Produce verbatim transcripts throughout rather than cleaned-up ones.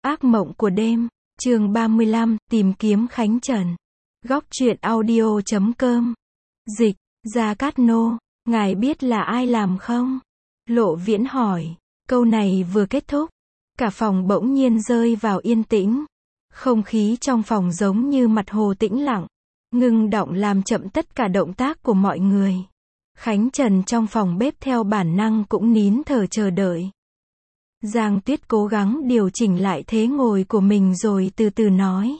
Ác mộng của đêm, chương ba mươi lăm, tìm kiếm Khánh Trần. Góc truyện audio chấm com. Dịch, Gia Cát Nô, ngài biết là ai làm không? Lộ Viễn hỏi. Câu này vừa kết thúc, cả phòng bỗng nhiên rơi vào yên tĩnh. Không khí trong phòng giống như mặt hồ tĩnh lặng, ngưng đọng làm chậm tất cả động tác của mọi người. Khánh Trần trong phòng bếp theo bản năng cũng nín thở chờ đợi. Giang Tuyết cố gắng điều chỉnh lại thế ngồi của mình rồi từ từ nói.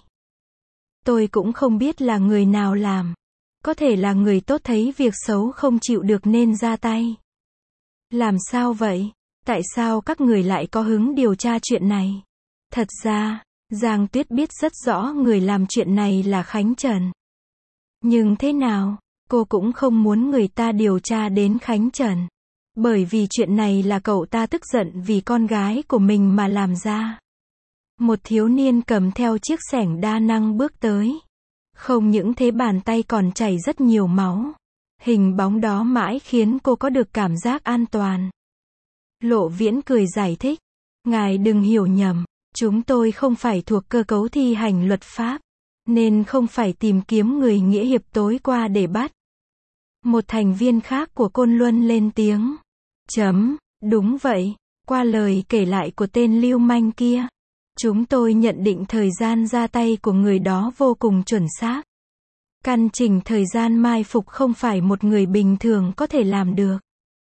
Tôi cũng không biết là người nào làm. Có thể là người tốt thấy việc xấu không chịu được nên ra tay. Làm sao vậy? Tại sao các người lại có hứng điều tra chuyện này? Thật ra, Giang Tuyết biết rất rõ người làm chuyện này là Khánh Trần. Nhưng thế nào, cô cũng không muốn người ta điều tra đến Khánh Trần. Bởi vì chuyện này là cậu ta tức giận vì con gái của mình mà làm ra. Một thiếu niên cầm theo chiếc xẻng đa năng bước tới. Không những thế bàn tay còn chảy rất nhiều máu. Hình bóng đó mãi khiến cô có được cảm giác an toàn. Lộ Viễn cười giải thích. Ngài đừng hiểu nhầm, chúng tôi không phải thuộc cơ cấu thi hành luật pháp, nên không phải tìm kiếm người nghĩa hiệp tối qua để bắt. Một thành viên khác của Côn Luân lên tiếng. Chấm, đúng vậy, qua lời kể lại của tên lưu manh kia, chúng tôi nhận định thời gian ra tay của người đó vô cùng chuẩn xác. Căn chỉnh thời gian mai phục không phải một người bình thường có thể làm được.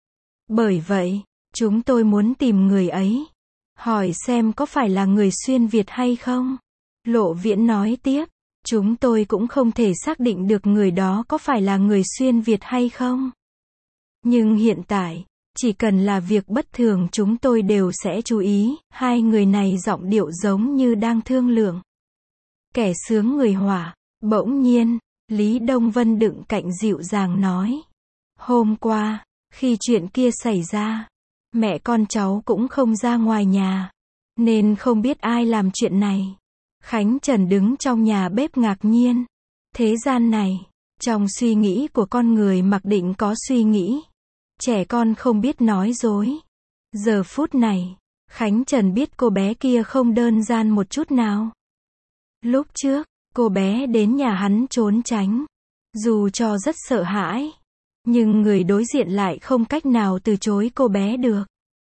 Bởi vậy, chúng tôi muốn tìm người ấy. Hỏi xem có phải là người xuyên Việt hay không? Lộ Viễn nói tiếp, chúng tôi cũng không thể xác định được người đó có phải là người xuyên Việt hay không. Nhưng hiện tại, chỉ cần là việc bất thường chúng tôi đều sẽ chú ý. Hai người này giọng điệu giống như đang thương lượng. Kẻ sướng người họa. Bỗng nhiên, Lý Đông Vân đựng cạnh dịu dàng nói. Hôm qua, khi chuyện kia xảy ra, mẹ con cháu cũng không ra ngoài nhà, nên không biết ai làm chuyện này. Khánh Trần đứng trong nhà bếp ngạc nhiên. Thế gian này, trong suy nghĩ của con người mặc định có suy nghĩ. Trẻ con không biết nói dối. Giờ phút này, Khánh Trần biết cô bé kia không đơn giản một chút nào. Lúc trước, cô bé đến nhà hắn trốn tránh. Dù cho rất sợ hãi, nhưng người đối diện lại không cách nào từ chối cô bé được.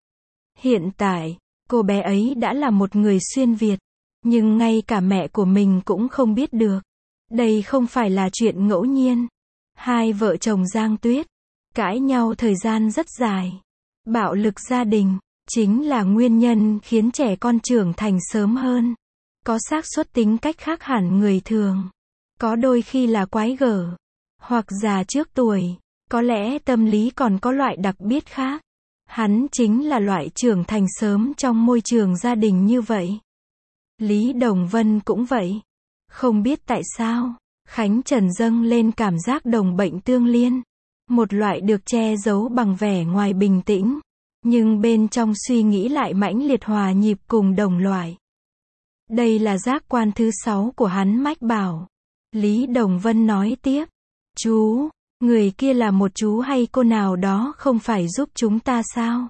Hiện tại, cô bé ấy đã là một người xuyên Việt, nhưng ngay cả mẹ của mình cũng không biết được. Đây không phải là chuyện ngẫu nhiên. Hai vợ chồng Giang Tuyết cãi nhau thời gian rất dài. Bạo lực gia đình chính là nguyên nhân khiến trẻ con trưởng thành sớm hơn. Có xác suất tính cách khác hẳn người thường. Có đôi khi là quái gở, hoặc già trước tuổi. Có lẽ tâm lý còn có loại đặc biệt khác. Hắn chính là loại trưởng thành sớm trong môi trường gia đình như vậy. Lý Đồng Vân cũng vậy. Không biết tại sao, Khánh Trần dâng lên cảm giác đồng bệnh tương liên. Một loại được che giấu bằng vẻ ngoài bình tĩnh, nhưng bên trong suy nghĩ lại mãnh liệt hòa nhịp cùng đồng loại. Đây là giác quan thứ sáu của hắn mách bảo. Lý Đồng Vân nói tiếp. Chú, người kia là một chú hay cô nào đó không phải giúp chúng ta sao?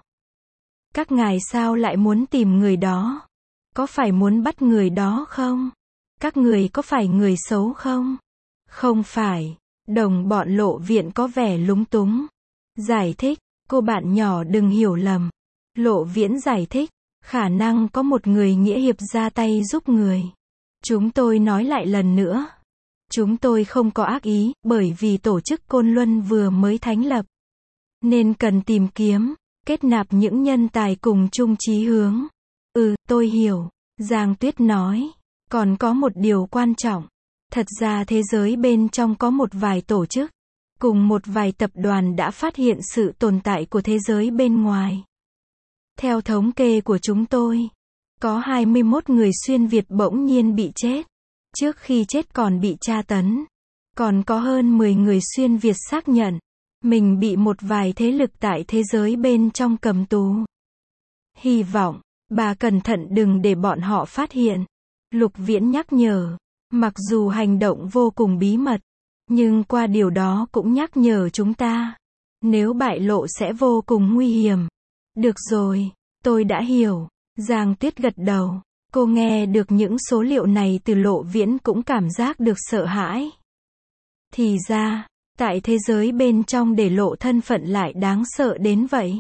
Các ngài sao lại muốn tìm người đó? Có phải muốn bắt người đó không? Các người có phải người xấu không? Không phải. Đồng bọn Lộ Viễn có vẻ lúng túng. Giải thích, cô bạn nhỏ đừng hiểu lầm. Lộ Viễn giải thích, khả năng có một người nghĩa hiệp ra tay giúp người. Chúng tôi nói lại lần nữa. Chúng tôi không có ác ý, bởi vì tổ chức Côn Luân vừa mới thành lập. Nên cần tìm kiếm, kết nạp những nhân tài cùng chung chí hướng. Ừ, tôi hiểu. Giang Tuyết nói. Còn có một điều quan trọng. Thật ra thế giới bên trong có một vài tổ chức, cùng một vài tập đoàn đã phát hiện sự tồn tại của thế giới bên ngoài. Theo thống kê của chúng tôi, có hai mươi mốt người xuyên Việt bỗng nhiên bị chết. Trước khi chết còn bị tra tấn. Còn có hơn mười người xuyên Việt xác nhận, mình bị một vài thế lực tại thế giới bên trong cầm tù. Hy vọng, bà cẩn thận đừng để bọn họ phát hiện. Lục Viễn nhắc nhở. Mặc dù hành động vô cùng bí mật, nhưng qua điều đó cũng nhắc nhở chúng ta. Nếu bại lộ sẽ vô cùng nguy hiểm. Được rồi, tôi đã hiểu. Giang Tuyết gật đầu. Cô nghe được những số liệu này từ Lộ Viễn cũng cảm giác được sợ hãi. Thì ra, tại thế giới bên trong để lộ thân phận lại đáng sợ đến vậy.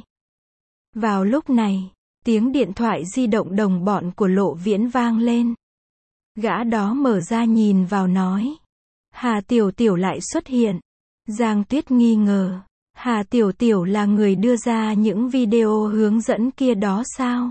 Vào lúc này, tiếng điện thoại di động đồng bọn của Lộ Viễn vang lên. Gã đó mở ra nhìn vào nói. Hà Tiểu Tiểu lại xuất hiện. Giang Tuyết nghi ngờ. Hà Tiểu Tiểu là người đưa ra những video hướng dẫn kia đó sao?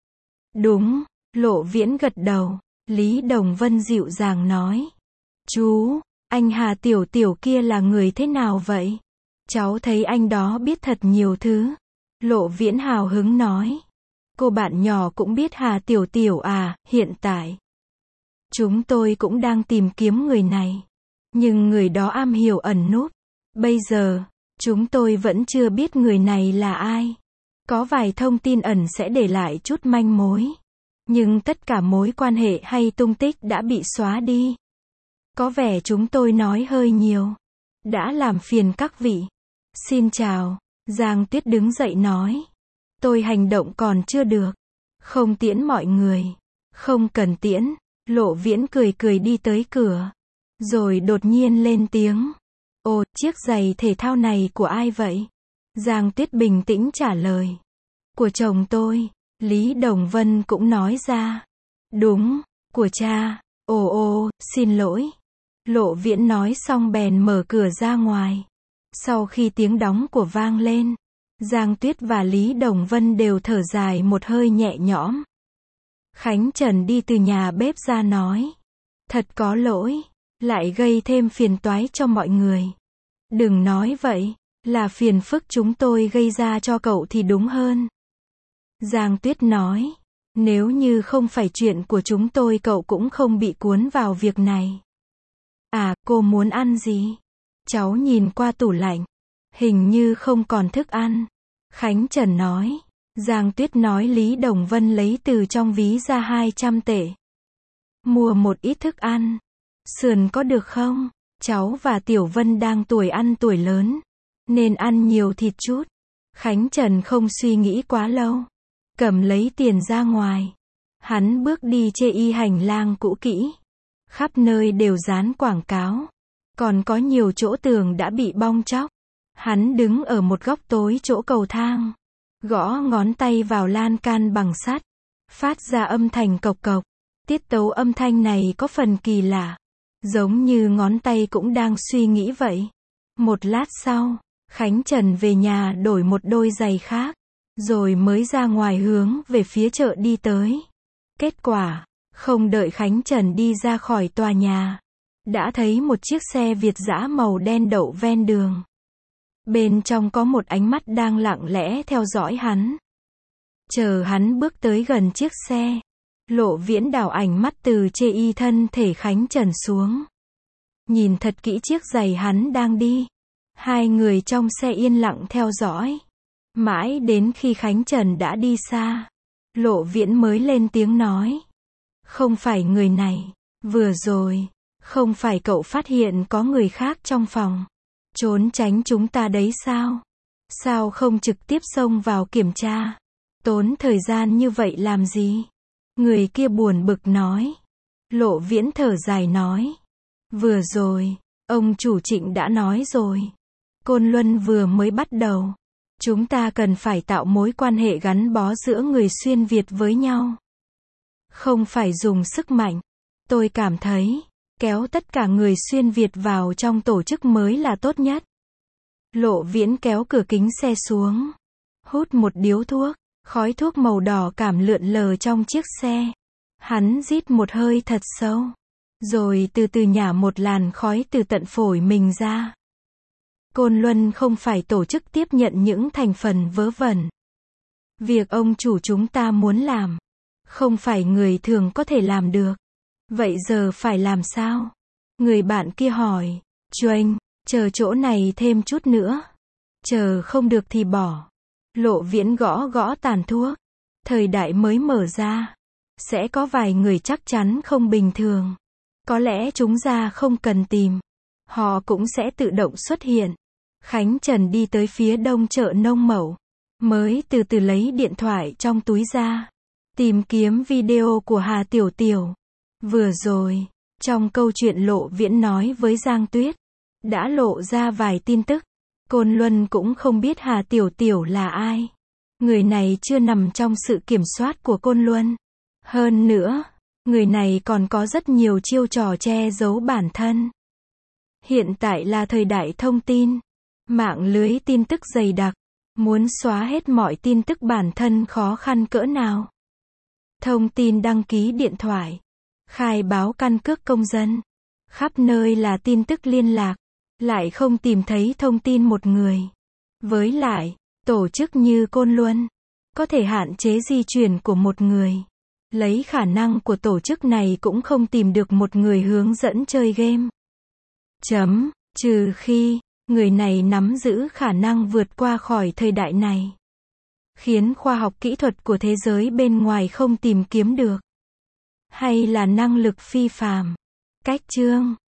Đúng, Lộ Viễn gật đầu. Lý Đồng Vân dịu dàng nói. Chú, anh Hà Tiểu Tiểu kia là người thế nào vậy? Cháu thấy anh đó biết thật nhiều thứ. Lộ Viễn hào hứng nói. Cô bạn nhỏ cũng biết Hà Tiểu Tiểu à, hiện tại. Chúng tôi cũng đang tìm kiếm người này. Nhưng người đó am hiểu ẩn núp. Bây giờ, chúng tôi vẫn chưa biết người này là ai. Có vài thông tin ẩn sẽ để lại chút manh mối. Nhưng tất cả mối quan hệ hay tung tích đã bị xóa đi. Có vẻ chúng tôi nói hơi nhiều. Đã làm phiền các vị. Xin chào. Giang Tuyết đứng dậy nói. Tôi hành động còn chưa được. Không tiễn mọi người. Không cần tiễn. Lộ Viễn cười cười đi tới cửa. Rồi đột nhiên lên tiếng. Ồ, chiếc giày thể thao này của ai vậy? Giang Tuyết bình tĩnh trả lời. Của chồng tôi. Lý Đồng Vân cũng nói ra. Đúng, của cha. Ồ ồ, xin lỗi. Lộ Viễn nói xong bèn mở cửa ra ngoài. Sau khi tiếng đóng của vang lên, Giang Tuyết và Lý Đồng Vân đều thở dài một hơi nhẹ nhõm. Khánh Trần đi từ nhà bếp ra nói. Thật có lỗi, lại gây thêm phiền toái cho mọi người. Đừng nói vậy, là phiền phức chúng tôi gây ra cho cậu thì đúng hơn. Giang Tuyết nói. Nếu như không phải chuyện của chúng tôi cậu cũng không bị cuốn vào việc này. À, cô muốn ăn gì? Cháu nhìn qua tủ lạnh. Hình như không còn thức ăn. Khánh Trần nói. Giang Tuyết nói Lý Đồng Vân lấy từ trong ví ra hai trăm tệ. Mua một ít thức ăn. Sườn có được không? Cháu và Tiểu Vân đang tuổi ăn tuổi lớn. Nên ăn nhiều thịt chút. Khánh Trần không suy nghĩ quá lâu. Cầm lấy tiền ra ngoài. Hắn bước đi chê y hành lang cũ kỹ. Khắp nơi đều dán quảng cáo. Còn có nhiều chỗ tường đã bị bong tróc. Hắn đứng ở một góc tối chỗ cầu thang. Gõ ngón tay vào lan can bằng sắt. Phát ra âm thanh cộc cộc. Tiết tấu âm thanh này có phần kỳ lạ. Giống như ngón tay cũng đang suy nghĩ vậy. Một lát sau, Khánh Trần về nhà đổi một đôi giày khác. Rồi mới ra ngoài hướng về phía chợ đi tới. Kết quả, không đợi Khánh Trần đi ra khỏi tòa nhà. Đã thấy một chiếc xe Việt dã màu đen đậu ven đường. Bên trong có một ánh mắt đang lặng lẽ theo dõi hắn. Chờ hắn bước tới gần chiếc xe. Lộ Viễn đảo ảnh mắt từ chê y thân thể Khánh Trần xuống. Nhìn thật kỹ chiếc giày hắn đang đi. Hai người trong xe yên lặng theo dõi. Mãi đến khi Khánh Trần đã đi xa. Lộ Viễn mới lên tiếng nói. Không phải người này. Vừa rồi, không phải cậu phát hiện có người khác trong phòng. Trốn tránh chúng ta đấy sao? Sao không trực tiếp xông vào kiểm tra? Tốn thời gian như vậy làm gì? Người kia buồn bực nói. Lộ Viễn thở dài nói. Vừa rồi, ông chủ Trịnh đã nói rồi. Côn Luân vừa mới bắt đầu. Chúng ta cần phải tạo mối quan hệ gắn bó giữa người xuyên Việt với nhau. Không phải dùng sức mạnh. Tôi cảm thấy, kéo tất cả người xuyên Việt vào trong tổ chức mới là tốt nhất. Lộ Viễn kéo cửa kính xe xuống. Hút một điếu thuốc. Khói thuốc màu đỏ cảm lượn lờ trong chiếc xe. Hắn rít một hơi thật sâu. Rồi từ từ nhả một làn khói từ tận phổi mình ra. Côn Luân không phải tổ chức tiếp nhận những thành phần vớ vẩn. Việc ông chủ chúng ta muốn làm, không phải người thường có thể làm được. Vậy giờ phải làm sao? Người bạn kia hỏi. Chuanh, chờ chỗ này thêm chút nữa. Chờ không được thì bỏ. Lộ Viễn gõ gõ tàn thuốc. Thời đại mới mở ra. Sẽ có vài người chắc chắn không bình thường. Có lẽ chúng ra không cần tìm. Họ cũng sẽ tự động xuất hiện. Khánh Trần đi tới phía đông chợ Nông Mậu. Mới từ từ lấy điện thoại trong túi ra. Tìm kiếm video của Hà Tiểu Tiểu. Vừa rồi, trong câu chuyện Lộ Viễn nói với Giang Tuyết, đã lộ ra vài tin tức. Côn Luân cũng không biết Hà Tiểu Tiểu là ai. Người này chưa nằm trong sự kiểm soát của Côn Luân. Hơn nữa, người này còn có rất nhiều chiêu trò che giấu bản thân. Hiện tại là thời đại thông tin. Mạng lưới tin tức dày đặc. Muốn xóa hết mọi tin tức bản thân khó khăn cỡ nào. Thông tin đăng ký điện thoại, khai báo căn cước công dân. Khắp nơi là tin tức liên lạc. Lại không tìm thấy thông tin một người. Với lại, tổ chức như Côn Luân, có thể hạn chế di chuyển của một người. Lấy khả năng của tổ chức này cũng không tìm được một người hướng dẫn chơi game. Chấm, trừ khi, người này nắm giữ khả năng vượt qua khỏi thời đại này. Khiến khoa học kỹ thuật của thế giới bên ngoài không tìm kiếm được. Hay là năng lực phi phàm. Cách chương